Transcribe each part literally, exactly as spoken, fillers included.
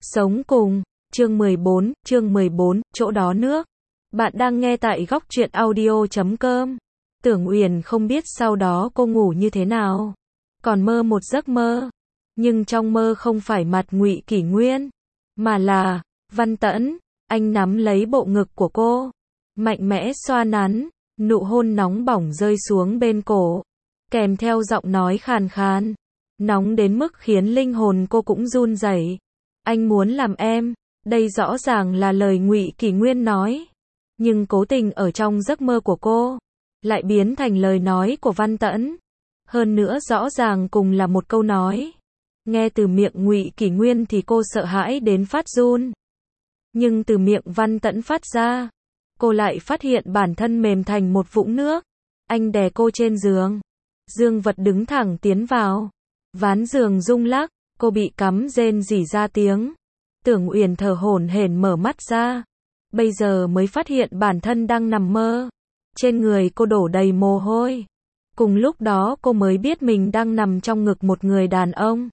Sống cùng, chương mười bốn, chương mười bốn, chỗ đó nước. Bạn đang nghe tại góc truyện audio chấm com. Tưởng Uyển không biết sau đó cô ngủ như thế nào. Còn mơ một giấc mơ. Nhưng trong mơ không phải mặt Ngụy Kỷ Nguyên, mà là Văn Tẫn. Anh nắm lấy bộ ngực của cô, mạnh mẽ xoa nắn, nụ hôn nóng bỏng rơi xuống bên cổ, kèm theo giọng nói khàn khàn, nóng đến mức khiến linh hồn cô cũng run rẩy. Anh muốn làm em, đây rõ ràng là lời Ngụy Kỷ Nguyên nói, nhưng cố tình ở trong giấc mơ của cô, lại biến thành lời nói của Văn Tẫn. Hơn nữa rõ ràng cùng là một câu nói. Nghe từ miệng Ngụy Kỷ Nguyên thì cô sợ hãi đến phát run. Nhưng từ miệng Văn Tẫn phát ra, cô lại phát hiện bản thân mềm thành một vũng nước. Anh đè cô trên giường. Dương vật đứng thẳng tiến vào. Ván giường rung lắc, cô bị cắm rên rỉ ra tiếng. Tưởng Uyển thở hổn hển mở mắt ra. Bây giờ mới phát hiện bản thân đang nằm mơ. Trên người cô đổ đầy mồ hôi. Cùng lúc đó cô mới biết mình đang nằm trong ngực một người đàn ông.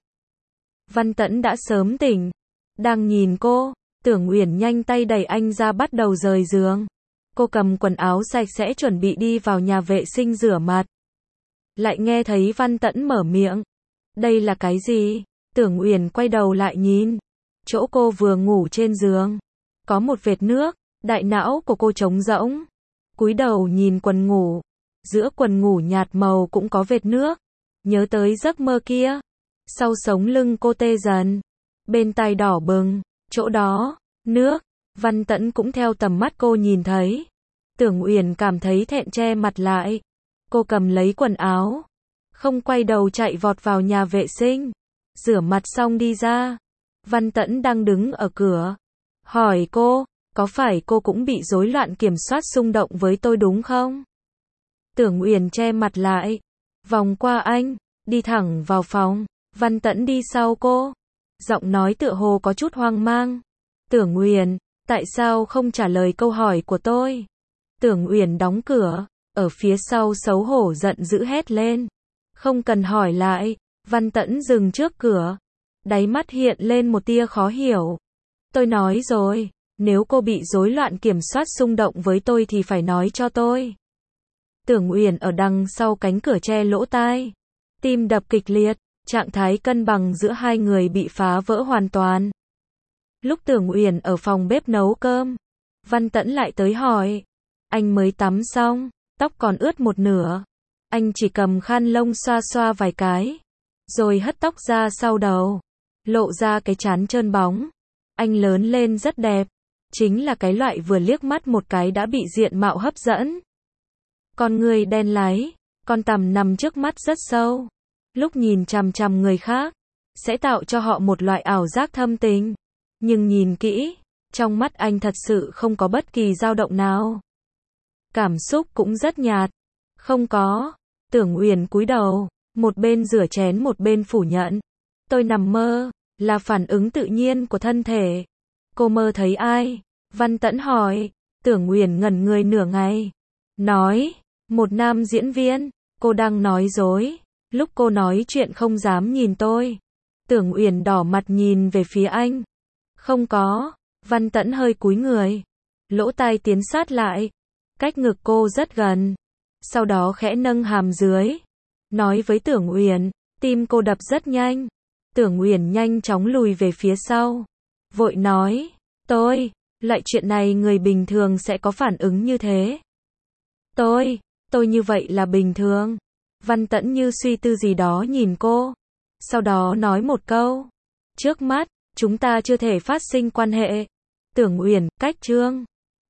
Văn Tẫn đã sớm tỉnh. Đang nhìn cô, Tưởng Uyển nhanh tay đẩy anh ra bắt đầu rời giường. Cô cầm quần áo sạch sẽ chuẩn bị đi vào nhà vệ sinh rửa mặt. Lại nghe thấy Văn Tẫn mở miệng. Đây là cái gì? Tưởng Uyển quay đầu lại nhìn. Chỗ cô vừa ngủ trên giường. Có một vệt nước, đại não của cô trống rỗng. Cúi đầu nhìn quần ngủ. Giữa quần ngủ nhạt màu cũng có vệt nước. Nhớ tới giấc mơ kia. Sau sống lưng cô tê dần. Bên tai đỏ bừng. Chỗ đó, nước. Văn Tẫn cũng theo tầm mắt cô nhìn thấy. Tưởng Uyển cảm thấy thẹn che mặt lại. Cô cầm lấy quần áo. Không quay đầu chạy vọt vào nhà vệ sinh. Rửa mặt xong đi ra. Văn Tẫn đang đứng ở cửa. Hỏi cô, có phải cô cũng bị rối loạn kiểm soát xung động với tôi đúng không? Tưởng Uyển che mặt lại. Vòng qua anh, đi thẳng vào phòng. Văn Tẫn đi sau cô. Giọng nói tựa hồ có chút hoang mang. Tưởng Uyển, tại sao không trả lời câu hỏi của tôi? Tưởng Uyển đóng cửa. Ở phía sau xấu hổ giận dữ hét lên. Không cần hỏi lại. Văn Tẫn dừng trước cửa. Đáy mắt hiện lên một tia khó hiểu. Tôi nói rồi, nếu cô bị rối loạn kiểm soát xung động với tôi thì phải nói cho tôi. Tưởng Uyển ở đằng sau cánh cửa che lỗ tai. Tim đập kịch liệt, trạng thái cân bằng giữa hai người bị phá vỡ hoàn toàn. Lúc Tưởng Uyển ở phòng bếp nấu cơm, Văn Tẫn lại tới hỏi. Anh mới tắm xong, tóc còn ướt một nửa. Anh chỉ cầm khăn lông xoa xoa vài cái, rồi hất tóc ra sau đầu, lộ ra cái trán trơn bóng. Anh lớn lên rất đẹp, chính là cái loại vừa liếc mắt một cái đã bị diện mạo hấp dẫn. Con người đen láy, con tằm nằm trước mắt rất sâu. Lúc nhìn chằm chằm người khác, sẽ tạo cho họ một loại ảo giác thâm tình. Nhưng nhìn kỹ, trong mắt anh thật sự không có bất kỳ dao động nào. Cảm xúc cũng rất nhạt. Không có. Tưởng Uyển cúi đầu, một bên rửa chén một bên phủ nhận. Tôi nằm mơ, là phản ứng tự nhiên của thân thể. Cô mơ thấy ai? Văn Tẫn hỏi. Tưởng Uyển ngẩn người nửa ngày. Nói, một nam diễn viên. Cô đang nói dối. Lúc cô nói chuyện không dám nhìn tôi. Tưởng Uyển đỏ mặt nhìn về phía anh. Không có. Văn Tẫn hơi cúi người. Lỗ tai tiến sát lại. Cách ngực cô rất gần. Sau đó khẽ nâng hàm dưới. Nói với Tưởng Uyển. Tim cô đập rất nhanh. Tưởng Uyển nhanh chóng lùi về phía sau. Vội nói. Tôi, loại chuyện này người bình thường sẽ có phản ứng như thế. Tôi, tôi như vậy là bình thường. Văn Tẫn như suy tư gì đó nhìn cô. Sau đó nói một câu. Trước mắt, chúng ta chưa thể phát sinh quan hệ. Tưởng Uyển, cách chương.